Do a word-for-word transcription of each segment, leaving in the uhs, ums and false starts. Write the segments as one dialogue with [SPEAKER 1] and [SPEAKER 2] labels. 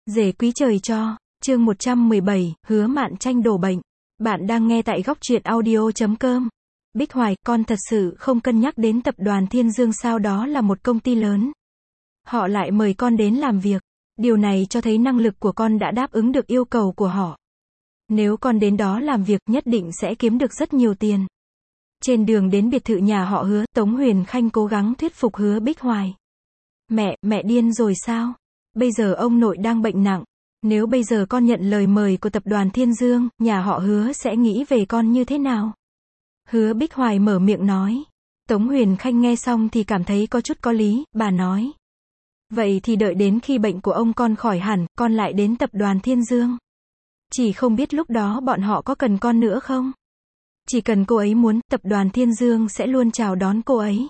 [SPEAKER 1] Rể quý trời cho, chương một trăm mười bảy, hứa Mạn Tranh đổ bệnh. Bạn đang nghe tại góc truyện audio chấm com. Bích Hoài, con thật sự không cân nhắc đến tập đoàn Thiên Dương sao? Đó là một công ty lớn. Họ lại mời con đến làm việc. Điều này cho thấy năng lực của con đã đáp ứng được yêu cầu của họ. Nếu con đến đó làm việc, nhất định sẽ kiếm được rất nhiều tiền. Trên đường đến biệt thự nhà họ Hứa, Tống Huyền Khanh cố gắng thuyết phục Hứa Bích Hoài. Mẹ, mẹ điên rồi sao? Bây giờ ông nội đang bệnh nặng. Nếu bây giờ con nhận lời mời của tập đoàn Thiên Dương, nhà họ Hứa sẽ nghĩ về con như thế nào? Hứa Bích Hoài mở miệng nói. Tống Huyền Khanh nghe xong thì cảm thấy có chút có lý, bà nói. Vậy thì đợi đến khi bệnh của ông con khỏi hẳn, con lại đến tập đoàn Thiên Dương. Chỉ không biết lúc đó bọn họ có cần con nữa không? Chỉ cần cô ấy muốn, tập đoàn Thiên Dương sẽ luôn chào đón cô ấy.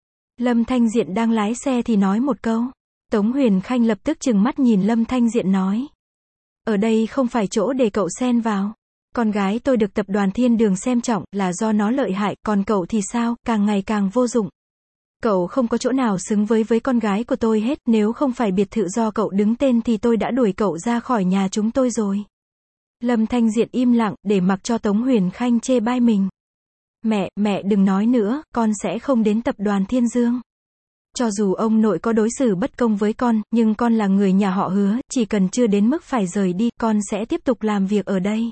[SPEAKER 1] Lâm Thanh Diện đang lái xe thì nói một câu. Tống Huyền Khanh lập tức trừng mắt nhìn Lâm Thanh Diện nói. Ở đây không phải chỗ để cậu xen vào. Con gái tôi được tập đoàn Thiên Đường xem trọng, là do nó lợi hại, còn cậu thì sao, càng ngày càng vô dụng. Cậu không có chỗ nào xứng với với con gái của tôi hết, nếu không phải biệt thự do cậu đứng tên thì tôi đã đuổi cậu ra khỏi nhà chúng tôi rồi. Lâm Thanh Diện im lặng, để mặc cho Tống Huyền Khanh chê bai mình. Mẹ, mẹ đừng nói nữa, con sẽ không đến tập đoàn Thiên Dương. Cho dù ông nội có đối xử bất công với con, nhưng con là người nhà họ Hứa, chỉ cần chưa đến mức phải rời đi, con sẽ tiếp tục làm việc ở đây.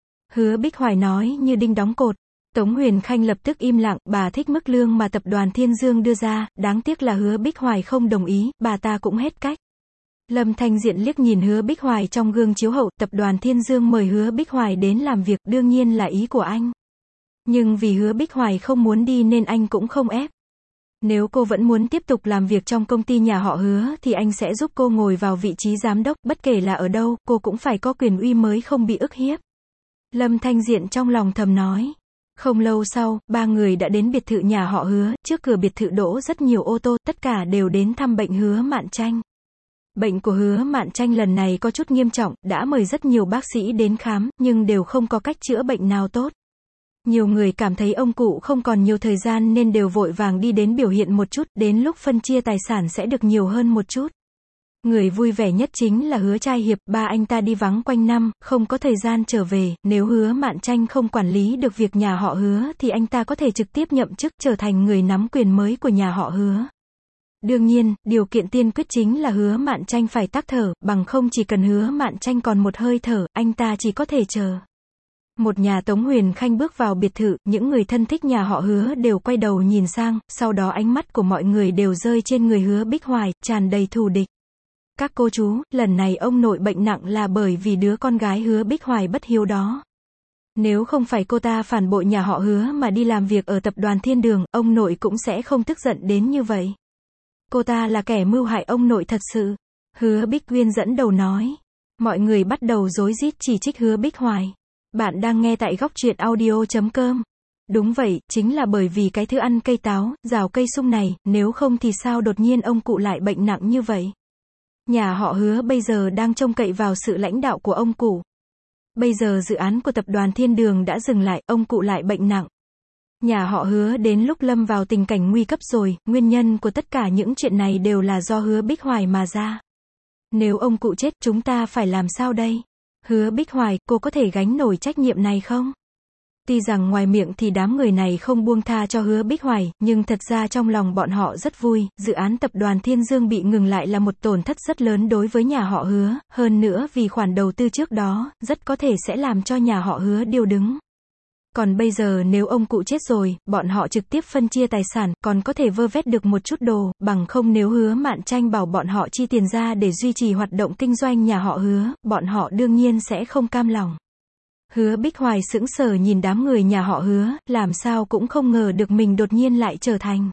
[SPEAKER 1] Hứa Bích Hoài nói như đinh đóng cột. Tống Huyền Khanh lập tức im lặng, bà thích mức lương mà tập đoàn Thiên Dương đưa ra, đáng tiếc là Hứa Bích Hoài không đồng ý, bà ta cũng hết cách. Lâm Thanh Diện liếc nhìn Hứa Bích Hoài trong gương chiếu hậu, tập đoàn Thiên Dương mời Hứa Bích Hoài đến làm việc, đương nhiên là ý của anh. Nhưng vì Hứa Bích Hoài không muốn đi nên anh cũng không ép. Nếu cô vẫn muốn tiếp tục làm việc trong công ty nhà họ Hứa thì anh sẽ giúp cô ngồi vào vị trí giám đốc, bất kể là ở đâu, cô cũng phải có quyền uy mới không bị ức hiếp. Lâm Thanh Diện trong lòng thầm nói. Không lâu sau, ba người đã đến biệt thự nhà họ Hứa, trước cửa biệt thự đỗ rất nhiều ô tô, tất cả đều đến thăm bệnh Hứa Mạn Tranh. Bệnh của Hứa Mạn Tranh lần này có chút nghiêm trọng, đã mời rất nhiều bác sĩ đến khám, nhưng đều không có cách chữa bệnh nào tốt. Nhiều người cảm thấy ông cụ không còn nhiều thời gian nên đều vội vàng đi đến biểu hiện một chút, đến lúc phân chia tài sản sẽ được nhiều hơn một chút. Người vui vẻ nhất chính là Hứa Trai Hiệp, ba anh ta đi vắng quanh năm, không có thời gian trở về, nếu Hứa Mạn Tranh không quản lý được việc nhà họ Hứa thì anh ta có thể trực tiếp nhậm chức trở thành người nắm quyền mới của nhà họ Hứa. Đương nhiên, điều kiện tiên quyết chính là Hứa Mạn Tranh phải tắc thở, bằng không chỉ cần Hứa Mạn Tranh còn một hơi thở, anh ta chỉ có thể chờ. Một nhà Tống Huyền Khanh bước vào biệt thự, những người thân thích nhà họ Hứa đều quay đầu nhìn sang, sau đó ánh mắt của mọi người đều rơi trên người Hứa Bích Hoài, tràn đầy thù địch. Các cô chú, lần này ông nội bệnh nặng là bởi vì đứa con gái Hứa Bích Hoài bất hiếu đó. Nếu không phải cô ta phản bội nhà họ Hứa mà đi làm việc ở tập đoàn Thiên Đường, ông nội cũng sẽ không tức giận đến như vậy. Cô ta là kẻ mưu hại ông nội thật sự. Hứa Bích Uyên dẫn đầu nói. Mọi người bắt đầu rối rít chỉ trích Hứa Bích Hoài. Bạn đang nghe tại góc truyện audio chấm com. Đúng vậy, chính là bởi vì cái thứ ăn cây táo, rào cây sung này, nếu không thì sao đột nhiên ông cụ lại bệnh nặng như vậy. Nhà họ Hứa bây giờ đang trông cậy vào sự lãnh đạo của ông cụ. Bây giờ dự án của tập đoàn Thiên Đường đã dừng lại, ông cụ lại bệnh nặng. Nhà họ Hứa đến lúc lâm vào tình cảnh nguy cấp rồi, nguyên nhân của tất cả những chuyện này đều là do Hứa Bích Hoài mà ra. Nếu ông cụ chết, chúng ta phải làm sao đây? Hứa Bích Hoài, cô có thể gánh nổi trách nhiệm này không? Tuy rằng ngoài miệng thì đám người này không buông tha cho Hứa Bích Hoài, nhưng thật ra trong lòng bọn họ rất vui, dự án tập đoàn Thiên Dương bị ngừng lại là một tổn thất rất lớn đối với nhà họ Hứa, hơn nữa vì khoản đầu tư trước đó, rất có thể sẽ làm cho nhà họ Hứa điêu đứng. Còn bây giờ nếu ông cụ chết rồi, bọn họ trực tiếp phân chia tài sản, còn có thể vơ vét được một chút đồ, bằng không nếu Hứa Mạn Tranh bảo bọn họ chi tiền ra để duy trì hoạt động kinh doanh nhà họ Hứa, bọn họ đương nhiên sẽ không cam lòng. Hứa Bích Hoài sững sờ nhìn đám người nhà họ Hứa, làm sao cũng không ngờ được mình đột nhiên lại trở thành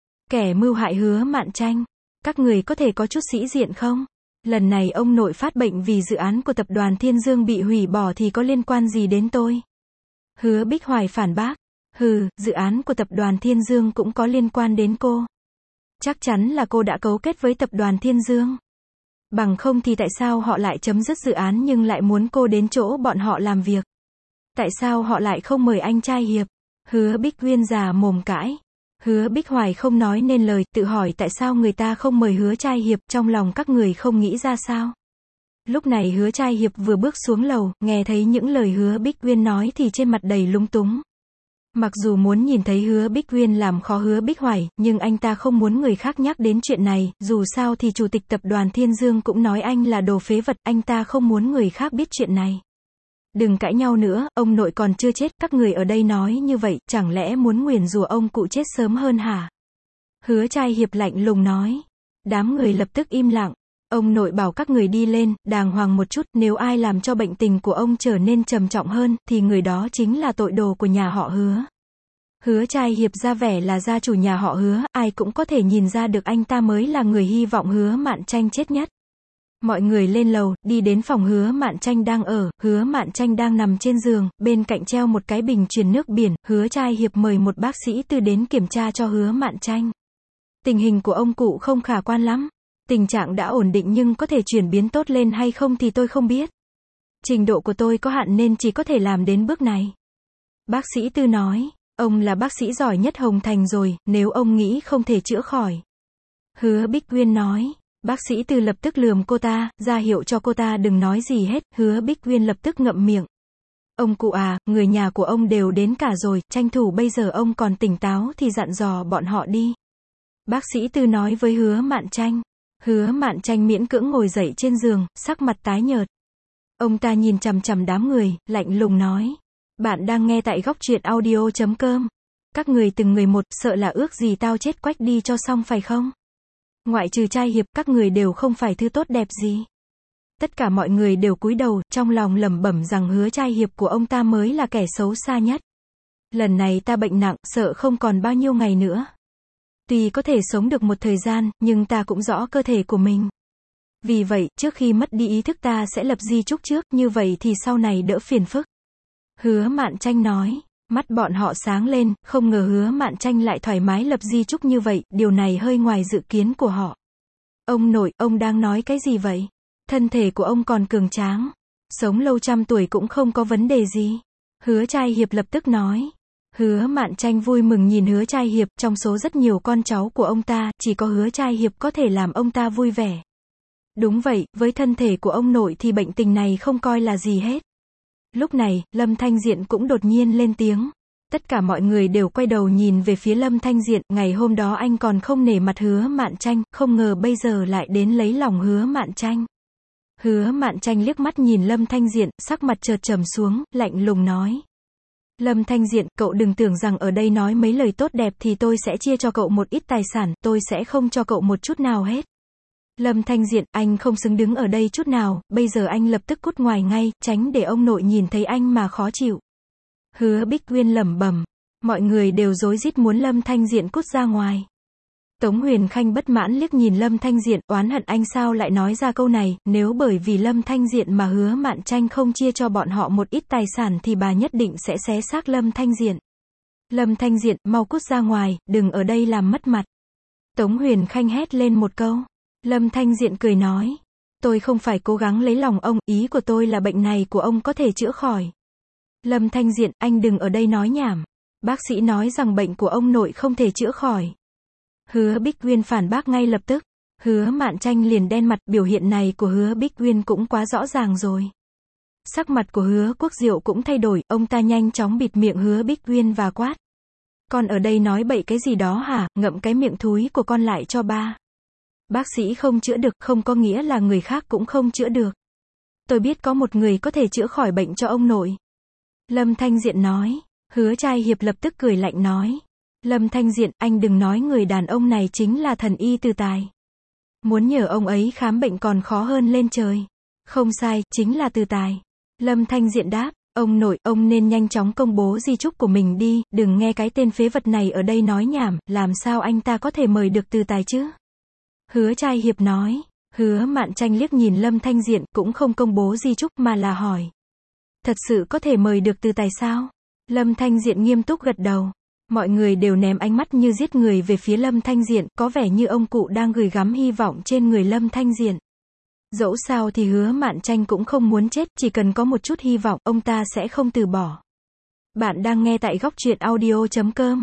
[SPEAKER 1] kẻ mưu hại Hứa Mạn Tranh. Các người có thể có chút sĩ diện không? Lần này ông nội phát bệnh vì dự án của tập đoàn Thiên Dương bị hủy bỏ thì có liên quan gì đến tôi? Hứa Bích Hoài phản bác. Hừ, dự án của tập đoàn Thiên Dương cũng có liên quan đến cô. Chắc chắn là cô đã cấu kết với tập đoàn Thiên Dương. Bằng không thì tại sao họ lại chấm dứt dự án nhưng lại muốn cô đến chỗ bọn họ làm việc? Tại sao họ lại không mời anh trai Hiệp? Hứa Bích Uyên già mồm cãi. Hứa Bích Hoài không nói nên lời, tự hỏi tại sao người ta không mời Hứa Trai Hiệp, trong lòng các người không nghĩ ra sao? Lúc này Hứa Trai Hiệp vừa bước xuống lầu, nghe thấy những lời Hứa Bích Uyên nói thì trên mặt đầy lúng túng. Mặc dù muốn nhìn thấy Hứa Bích Uyên làm khó Hứa Bích Hoài, nhưng anh ta không muốn người khác nhắc đến chuyện này, dù sao thì chủ tịch tập đoàn Thiên Dương cũng nói anh là đồ phế vật, anh ta không muốn người khác biết chuyện này. Đừng cãi nhau nữa, ông nội còn chưa chết, các người ở đây nói như vậy, chẳng lẽ muốn nguyền rủa ông cụ chết sớm hơn hả? Hứa Trai Hiệp lạnh lùng nói. Đám người lập tức im lặng. Ông nội bảo các người đi lên, đàng hoàng một chút, nếu ai làm cho bệnh tình của ông trở nên trầm trọng hơn, thì người đó chính là tội đồ của nhà họ Hứa. Hứa Trai Hiệp ra vẻ là gia chủ nhà họ Hứa, ai cũng có thể nhìn ra được anh ta mới là người hy vọng Hứa Mạn Tranh chết nhất. Mọi người lên lầu, đi đến phòng Hứa Mạn Tranh đang ở, Hứa Mạn Tranh đang nằm trên giường, bên cạnh treo một cái bình truyền nước biển, Hứa Trai Hiệp mời một bác sĩ tư đến kiểm tra cho Hứa Mạn Tranh. Tình hình của ông cụ không khả quan lắm. Tình trạng đã ổn định nhưng có thể chuyển biến tốt lên hay không thì tôi không biết. Trình độ của tôi có hạn nên chỉ có thể làm đến bước này. Bác sĩ tư nói, ông là bác sĩ giỏi nhất Hồng Thành rồi, nếu ông nghĩ không thể chữa khỏi. Hứa Bích Uyên nói. Bác sĩ tư lập tức lườm cô ta, ra hiệu cho cô ta đừng nói gì hết, Hứa Bích Uyên lập tức ngậm miệng. Ông cụ à, người nhà của ông đều đến cả rồi, tranh thủ bây giờ ông còn tỉnh táo thì dặn dò bọn họ đi. Bác sĩ tư nói với Hứa Mạn Tranh. Hứa Mạn Tranh miễn cưỡng ngồi dậy trên giường, sắc mặt tái nhợt. Ông ta nhìn chằm chằm đám người, lạnh lùng nói. Bạn đang nghe tại góc truyện audio chấm com. Các người từng người một, sợ là ước gì tao chết quách đi cho xong phải không? Ngoại trừ Trai Hiệp, các người đều không phải thứ tốt đẹp gì. Tất cả mọi người đều cúi đầu, trong lòng lẩm bẩm rằng Hứa Trai Hiệp của ông ta mới là kẻ xấu xa nhất. Lần này ta bệnh nặng, sợ không còn bao nhiêu ngày nữa. Tuy có thể sống được một thời gian, nhưng ta cũng rõ cơ thể của mình. Vì vậy, trước khi mất đi ý thức ta sẽ lập di chúc trước, như vậy thì sau này đỡ phiền phức. Hứa Mạn Tranh nói. Mắt bọn họ sáng lên, không ngờ Hứa Mạn Tranh lại thoải mái lập di chúc như vậy, điều này hơi ngoài dự kiến của họ. Ông nội, ông đang nói cái gì vậy? Thân thể của ông còn cường tráng. Sống lâu trăm tuổi cũng không có vấn đề gì. Hứa Trai Hiệp lập tức nói. Hứa Mạn Tranh vui mừng nhìn Hứa Trai Hiệp, trong số rất nhiều con cháu của ông ta, chỉ có Hứa Trai Hiệp có thể làm ông ta vui vẻ. Đúng vậy, với thân thể của ông nội thì bệnh tình này không coi là gì hết. Lúc này, Lâm Thanh Diện cũng đột nhiên lên tiếng. Tất cả mọi người đều quay đầu nhìn về phía Lâm Thanh Diện, ngày hôm đó anh còn không nể mặt Hứa Mạn Tranh, không ngờ bây giờ lại đến lấy lòng Hứa Mạn Tranh. Hứa Mạn Tranh liếc mắt nhìn Lâm Thanh Diện, sắc mặt chợt trầm xuống, lạnh lùng nói. Lâm Thanh Diện, cậu đừng tưởng rằng ở đây nói mấy lời tốt đẹp thì tôi sẽ chia cho cậu một ít tài sản, tôi sẽ không cho cậu một chút nào hết. Lâm Thanh Diện, anh không xứng đứng ở đây chút nào, bây giờ anh lập tức cút ngoài ngay, tránh để ông nội nhìn thấy anh mà khó chịu. Hứa Bích Uyên lẩm bẩm, mọi người đều rối rít muốn Lâm Thanh Diện cút ra ngoài. Tống Huyền Khanh bất mãn liếc nhìn Lâm Thanh Diện, oán hận anh sao lại nói ra câu này, nếu bởi vì Lâm Thanh Diện mà Hứa Mạn Tranh không chia cho bọn họ một ít tài sản thì bà nhất định sẽ xé xác Lâm Thanh Diện. Lâm Thanh Diện, mau cút ra ngoài, đừng ở đây làm mất mặt. Tống Huyền Khanh hét lên một câu. Lâm Thanh Diện cười nói, tôi không phải cố gắng lấy lòng ông, ý của tôi là bệnh này của ông có thể chữa khỏi. Lâm Thanh Diện, anh đừng ở đây nói nhảm. Bác sĩ nói rằng bệnh của ông nội không thể chữa khỏi. Hứa Bích Uyên phản bác ngay lập tức. Hứa Mạn Tranh liền đen mặt, biểu hiện này của Hứa Bích Uyên cũng quá rõ ràng rồi. Sắc mặt của Hứa Quốc Diệu cũng thay đổi, ông ta nhanh chóng bịt miệng Hứa Bích Uyên và quát. Con ở đây nói bậy cái gì đó hả, ngậm cái miệng thúi của con lại cho ba. Bác sĩ không chữa được, không có nghĩa là người khác cũng không chữa được. Tôi biết có một người có thể chữa khỏi bệnh cho ông nội. Lâm Thanh Diện nói. Hứa Trai Hiệp lập tức cười lạnh nói. Lâm Thanh Diện, anh đừng nói người đàn ông này chính là thần y Từ Tài. Muốn nhờ ông ấy khám bệnh còn khó hơn lên trời. Không sai, chính là Từ Tài. Lâm Thanh Diện đáp. Ông nội, ông nên nhanh chóng công bố di chúc của mình đi, đừng nghe cái tên phế vật này ở đây nói nhảm, làm sao anh ta có thể mời được Từ Tài chứ? Hứa Trai Hiệp nói. Hứa Mạn Tranh liếc nhìn Lâm Thanh Diện, cũng không công bố di chúc mà là hỏi. Thật sự có thể mời được Từ Tài sao? Lâm Thanh Diện nghiêm túc gật đầu. Mọi người đều ném ánh mắt như giết người về phía Lâm Thanh Diện, có vẻ như ông cụ đang gửi gắm hy vọng trên người Lâm Thanh Diện. Dẫu sao thì Hứa Mạn Tranh cũng không muốn chết, chỉ cần có một chút hy vọng, ông ta sẽ không từ bỏ. Bạn đang nghe tại góc truyện audio chấm com.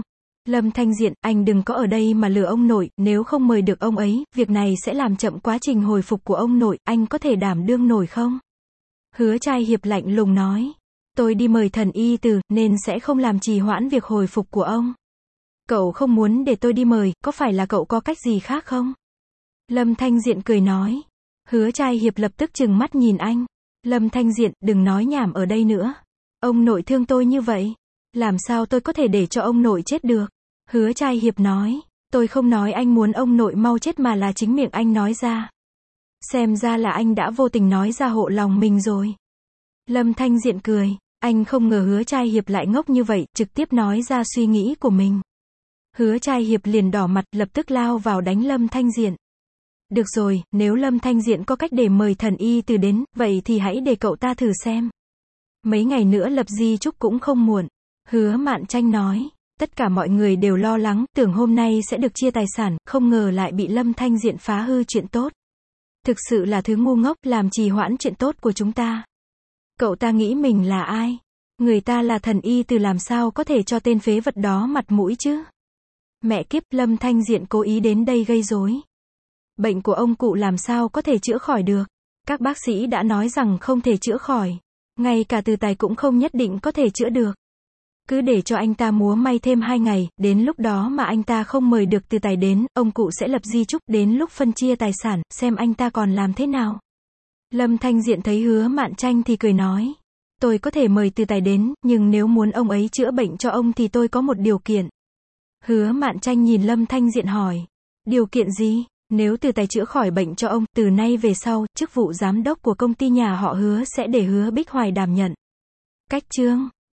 [SPEAKER 1] Lâm Thanh Diện, anh đừng có ở đây mà lừa ông nội, nếu không mời được ông ấy, việc này sẽ làm chậm quá trình hồi phục của ông nội, anh có thể đảm đương nổi không? Hứa Trai Hiệp lạnh lùng nói. Tôi đi mời thần y từ, nên sẽ không làm trì hoãn việc hồi phục của ông. Cậu không muốn để tôi đi mời, có phải là cậu có cách gì khác không? Lâm Thanh Diện cười nói. Hứa Trai Hiệp lập tức trừng mắt nhìn anh. Lâm Thanh Diện, đừng nói nhảm ở đây nữa. Ông nội thương tôi như vậy. Làm sao tôi có thể để cho ông nội chết được? Hứa Trai Hiệp nói. Tôi không nói anh muốn ông nội mau chết mà là chính miệng anh nói ra. Xem ra là anh đã vô tình nói ra hộ lòng mình rồi. Lâm Thanh Diện cười. Anh không ngờ Hứa Trai Hiệp lại ngốc như vậy, trực tiếp nói ra suy nghĩ của mình. Hứa Trai Hiệp liền đỏ mặt, lập tức lao vào đánh Lâm Thanh Diện. Được rồi, nếu Lâm Thanh Diện có cách để mời thần y từ đến, vậy thì hãy để cậu ta thử xem. Mấy ngày nữa lập di chúc cũng không muộn. Hứa Mạn Tranh nói. Tất cả mọi người đều lo lắng, tưởng hôm nay sẽ được chia tài sản, không ngờ lại bị Lâm Thanh Diện phá hư chuyện tốt. Thực sự là thứ ngu ngốc, làm trì hoãn chuyện tốt của chúng ta. Cậu ta nghĩ mình là ai? Người ta là thần y từ, làm sao có thể cho tên phế vật đó mặt mũi chứ? Mẹ kiếp, Lâm Thanh Diện cố ý đến đây gây rối. Bệnh của ông cụ làm sao có thể chữa khỏi được? Các bác sĩ đã nói rằng không thể chữa khỏi. Ngay cả Từ Tài cũng không nhất định có thể chữa được. Cứ để cho anh ta múa may thêm hai ngày, đến lúc đó mà anh ta không mời được Từ Tài đến, ông cụ sẽ lập di chúc, đến lúc phân chia tài sản, xem anh ta còn làm thế nào. Lâm Thanh Diện thấy Hứa Mạn Tranh thì cười nói. Tôi có thể mời Từ Tài đến, nhưng nếu muốn ông ấy chữa bệnh cho ông thì tôi có một điều kiện. Hứa Mạn Tranh nhìn Lâm Thanh Diện hỏi. Điều kiện gì? Nếu Từ Tài chữa khỏi bệnh cho ông, từ nay về sau, chức vụ giám đốc của công ty nhà họ Hứa sẽ để Hứa Bích Hoài đảm nhận. Cách chương